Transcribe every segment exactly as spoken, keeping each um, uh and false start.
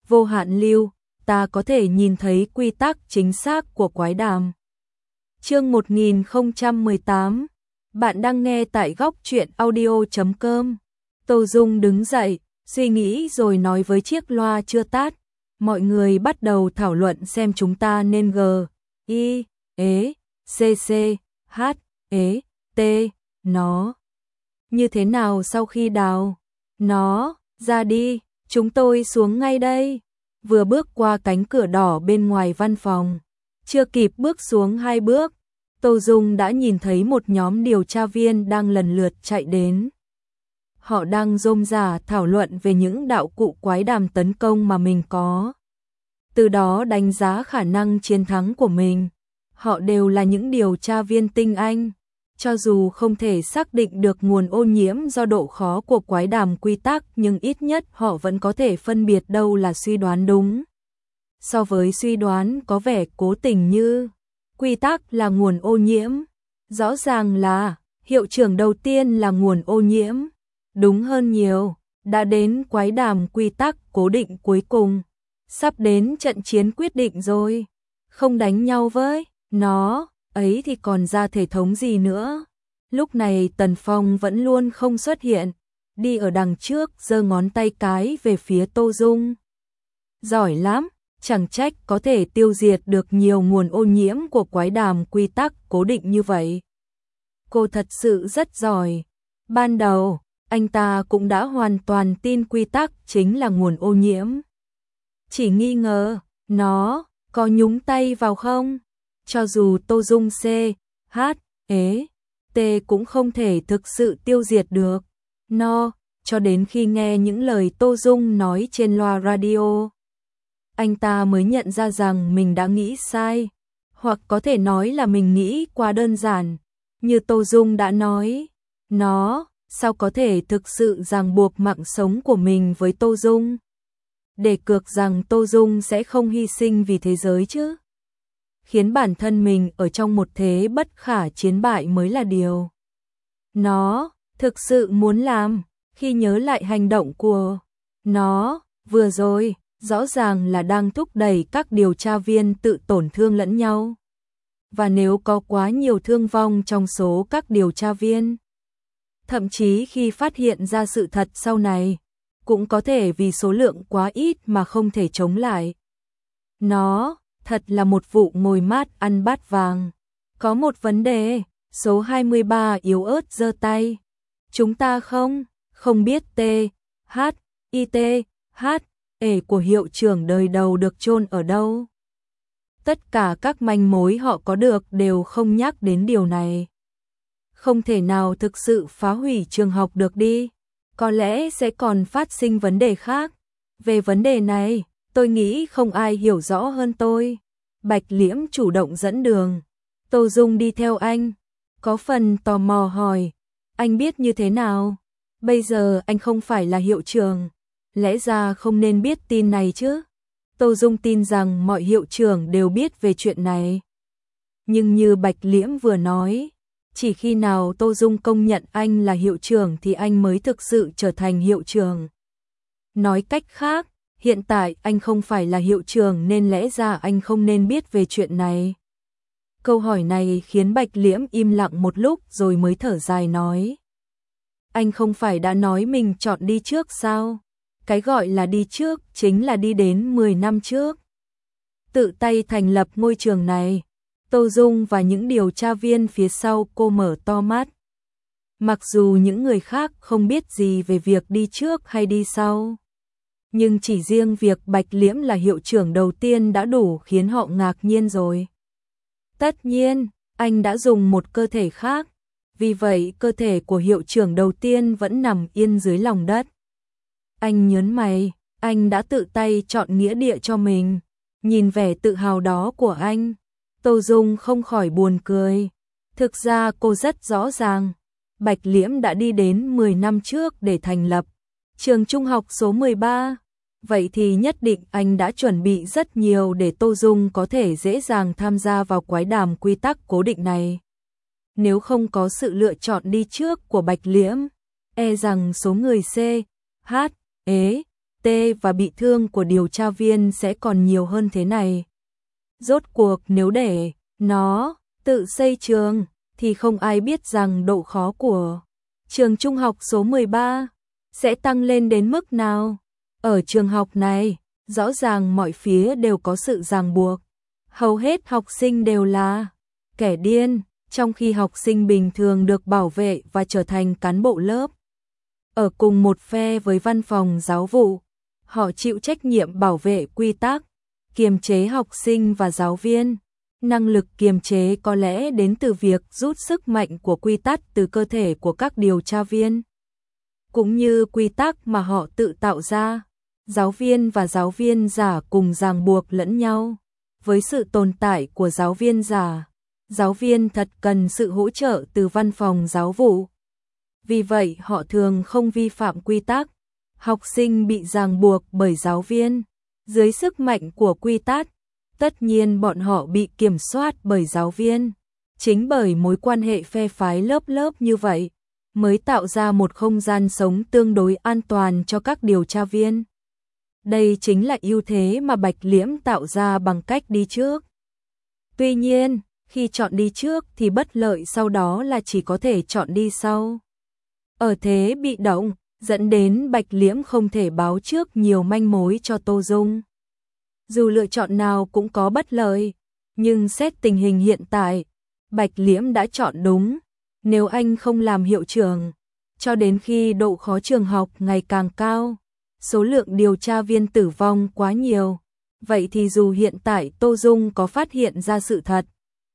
vô hạn lưu, ta có thể nhìn thấy quy tắc chính xác của quái đàm. Chương một nghìn không trăm mười tám, bạn đang nghe tại góc truyện audio chấm com. Tô Dung đứng dậy, suy nghĩ rồi nói với chiếc loa chưa tắt. Mọi người bắt đầu thảo luận xem chúng ta nên G, I, E, C, C, H, E, T, nó. Như thế nào sau khi đào nó ra đi, chúng tôi xuống ngay đây. Vừa bước qua cánh cửa đỏ bên ngoài văn phòng, chưa kịp bước xuống hai bước, Tô Dung đã nhìn thấy một nhóm điều tra viên đang lần lượt chạy đến. Họ đang rôm rả thảo luận về những đạo cụ quái đàm tấn công mà mình có, từ đó đánh giá khả năng chiến thắng của mình. Họ đều là những điều tra viên tinh anh, cho dù không thể xác định được nguồn ô nhiễm do độ khó của quái đàm quy tắc, nhưng ít nhất họ vẫn có thể phân biệt đâu là suy đoán đúng, so với suy đoán có vẻ cố tình như quy tắc là nguồn ô nhiễm. Rõ ràng là hiệu trưởng đầu tiên là nguồn ô nhiễm, đúng hơn nhiều, đã đến quái đàm quy tắc cố định cuối cùng, sắp đến trận chiến quyết định rồi, không đánh nhau với nó ấy thì còn ra thể thống gì nữa. Lúc này Tần Phong vẫn luôn không xuất hiện, đi ở đằng trước giơ ngón tay cái về phía Tô Dung. Giỏi lắm, chẳng trách có thể tiêu diệt được nhiều nguồn ô nhiễm của quái đàm quy tắc cố định như vậy. Cô thật sự rất giỏi. Ban đầu, anh ta cũng đã hoàn toàn tin quy tắc chính là nguồn ô nhiễm. Chỉ nghi ngờ, nó có nhúng tay vào không? Cho dù Tô Dung C, H, E, T cũng không thể thực sự tiêu diệt được nó, cho đến khi nghe những lời Tô Dung nói trên loa radio. Anh ta mới nhận ra rằng mình đã nghĩ sai, hoặc có thể nói là mình nghĩ quá đơn giản. Như Tô Dung đã nói, nó sao có thể thực sự ràng buộc mạng sống của mình với Tô Dung, để cược rằng Tô Dung sẽ không hy sinh vì thế giới chứ. Khiến bản thân mình ở trong một thế bất khả chiến bại mới là điều nó thực sự muốn làm. Khi nhớ lại hành động của nó vừa rồi, rõ ràng là đang thúc đẩy các điều tra viên tự tổn thương lẫn nhau. Và nếu có quá nhiều thương vong trong số các điều tra viên, thậm chí khi phát hiện ra sự thật sau này, cũng có thể vì số lượng quá ít mà không thể chống lại. Nó thật là một vụ ngồi mát ăn bát vàng. Có một vấn đề, số hai mươi ba yếu ớt giơ tay. Chúng ta không, không biết T, H, I T, H, E của hiệu trưởng đời đầu được chôn ở đâu. Tất cả các manh mối họ có được đều không nhắc đến điều này. Không thể nào thực sự phá hủy trường học được đi. Có lẽ sẽ còn phát sinh vấn đề khác. Về vấn đề này, tôi nghĩ không ai hiểu rõ hơn tôi. Bạch Liễm chủ động dẫn đường. Tô Dung đi theo anh. Có phần tò mò hỏi, anh biết như thế nào? Bây giờ anh không phải là hiệu trưởng, lẽ ra không nên biết tin này chứ? Tô Dung tin rằng mọi hiệu trưởng đều biết về chuyện này. Nhưng như Bạch Liễm vừa nói, chỉ khi nào Tô Dung công nhận anh là hiệu trưởng thì anh mới thực sự trở thành hiệu trưởng. Nói cách khác, hiện tại anh không phải là hiệu trưởng nên lẽ ra anh không nên biết về chuyện này. Câu hỏi này khiến Bạch Liễm im lặng một lúc rồi mới thở dài nói. Anh không phải đã nói mình chọn đi trước sao? Cái gọi là đi trước chính là đi đến mười năm trước. Tự tay thành lập ngôi trường này. Tô Dung và những điều tra viên phía sau cô mở to mắt. Mặc dù những người khác không biết gì về việc đi trước hay đi sau, nhưng chỉ riêng việc Bạch Liễm là hiệu trưởng đầu tiên đã đủ khiến họ ngạc nhiên rồi. Tất nhiên, anh đã dùng một cơ thể khác, vì vậy cơ thể của hiệu trưởng đầu tiên vẫn nằm yên dưới lòng đất. Anh nhớn mày, anh đã tự tay chọn nghĩa địa cho mình. Nhìn vẻ tự hào đó của anh, Tô Dung không khỏi buồn cười. Thực ra cô rất rõ ràng, Bạch Liễm đã đi đến mười năm trước để thành lập trường trung học số mười ba. Vậy thì nhất định anh đã chuẩn bị rất nhiều để Tô Dung có thể dễ dàng tham gia vào quái đàm quy tắc cố định này. Nếu không có sự lựa chọn đi trước của Bạch Liễm, e rằng số người C, H, E, T tê và bị thương của điều tra viên sẽ còn nhiều hơn thế này. Rốt cuộc nếu để nó tự xây trường, thì không ai biết rằng độ khó của trường trung học số mười ba sẽ tăng lên đến mức nào. Ở trường học này, rõ ràng mọi phía đều có sự ràng buộc. Hầu hết học sinh đều là kẻ điên, trong khi học sinh bình thường được bảo vệ và trở thành cán bộ lớp. Ở cùng một phe với văn phòng giáo vụ, họ chịu trách nhiệm bảo vệ quy tắc, kiềm chế học sinh và giáo viên. Năng lực kiềm chế có lẽ đến từ việc rút sức mạnh của quy tắc từ cơ thể của các điều tra viên, cũng như quy tắc mà họ tự tạo ra. Giáo viên và giáo viên giả cùng ràng buộc lẫn nhau. Với sự tồn tại của giáo viên giả, giáo viên thật cần sự hỗ trợ từ văn phòng giáo vụ. Vì vậy họ thường không vi phạm quy tắc. Học sinh bị ràng buộc bởi giáo viên dưới sức mạnh của quy tắc. Tất nhiên bọn họ bị kiểm soát bởi giáo viên. Chính bởi mối quan hệ phe phái lớp lớp như vậy, mới tạo ra một không gian sống tương đối an toàn cho các điều tra viên. Đây chính là ưu thế mà Bạch Liễm tạo ra bằng cách đi trước. Tuy nhiên, khi chọn đi trước thì bất lợi sau đó là chỉ có thể chọn đi sau. Ở thế bị động, dẫn đến Bạch Liễm không thể báo trước nhiều manh mối cho Tô Dung. Dù lựa chọn nào cũng có bất lợi, nhưng xét tình hình hiện tại, Bạch Liễm đã chọn đúng. Nếu anh không làm hiệu trưởng, cho đến khi độ khó trường học ngày càng cao, số lượng điều tra viên tử vong quá nhiều, vậy thì dù hiện tại Tô Dung có phát hiện ra sự thật,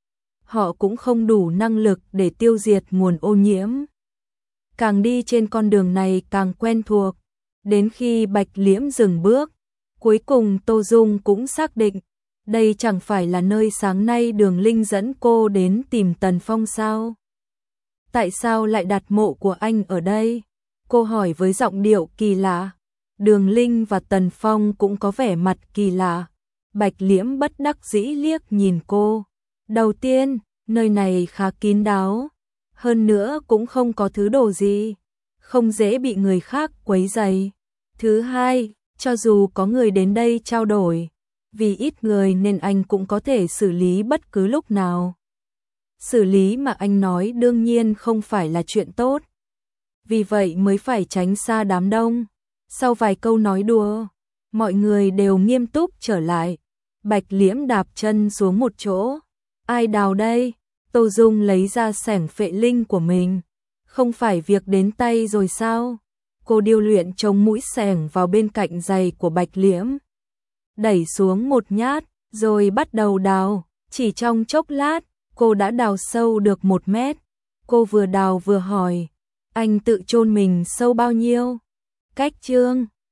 họ cũng không đủ năng lực để tiêu diệt nguồn ô nhiễm. Càng đi trên con đường này càng quen thuộc, đến khi Bạch Liễm dừng bước, cuối cùng Tô Dung cũng xác định, đây chẳng phải là nơi sáng nay Đường Linh dẫn cô đến tìm Tần Phong sao? Tại sao lại đặt mộ của anh ở đây? Cô hỏi với giọng điệu kỳ lạ. Đường Linh và Tần Phong cũng có vẻ mặt kỳ lạ. Bạch Liễm bất đắc dĩ liếc nhìn cô. Đầu tiên, nơi này khá kín đáo. Hơn nữa cũng không có thứ đồ gì, không dễ bị người khác quấy rầy. Thứ hai, cho dù có người đến đây trao đổi, vì ít người nên anh cũng có thể xử lý bất cứ lúc nào. Xử lý mà anh nói đương nhiên không phải là chuyện tốt. Vì vậy mới phải tránh xa đám đông. Sau vài câu nói đùa, mọi người đều nghiêm túc trở lại. Bạch Liễm đạp chân xuống một chỗ. Ai đào đây? Tô Dung lấy ra xẻng phệ linh của mình. Không phải việc đến tay rồi sao? Cô điêu luyện chống mũi xẻng vào bên cạnh giày của Bạch Liễm. Đẩy xuống một nhát, rồi bắt đầu đào. Chỉ trong chốc lát, cô đã đào sâu được một mét. Cô vừa đào vừa hỏi, anh tự chôn mình sâu bao nhiêu? Cách chương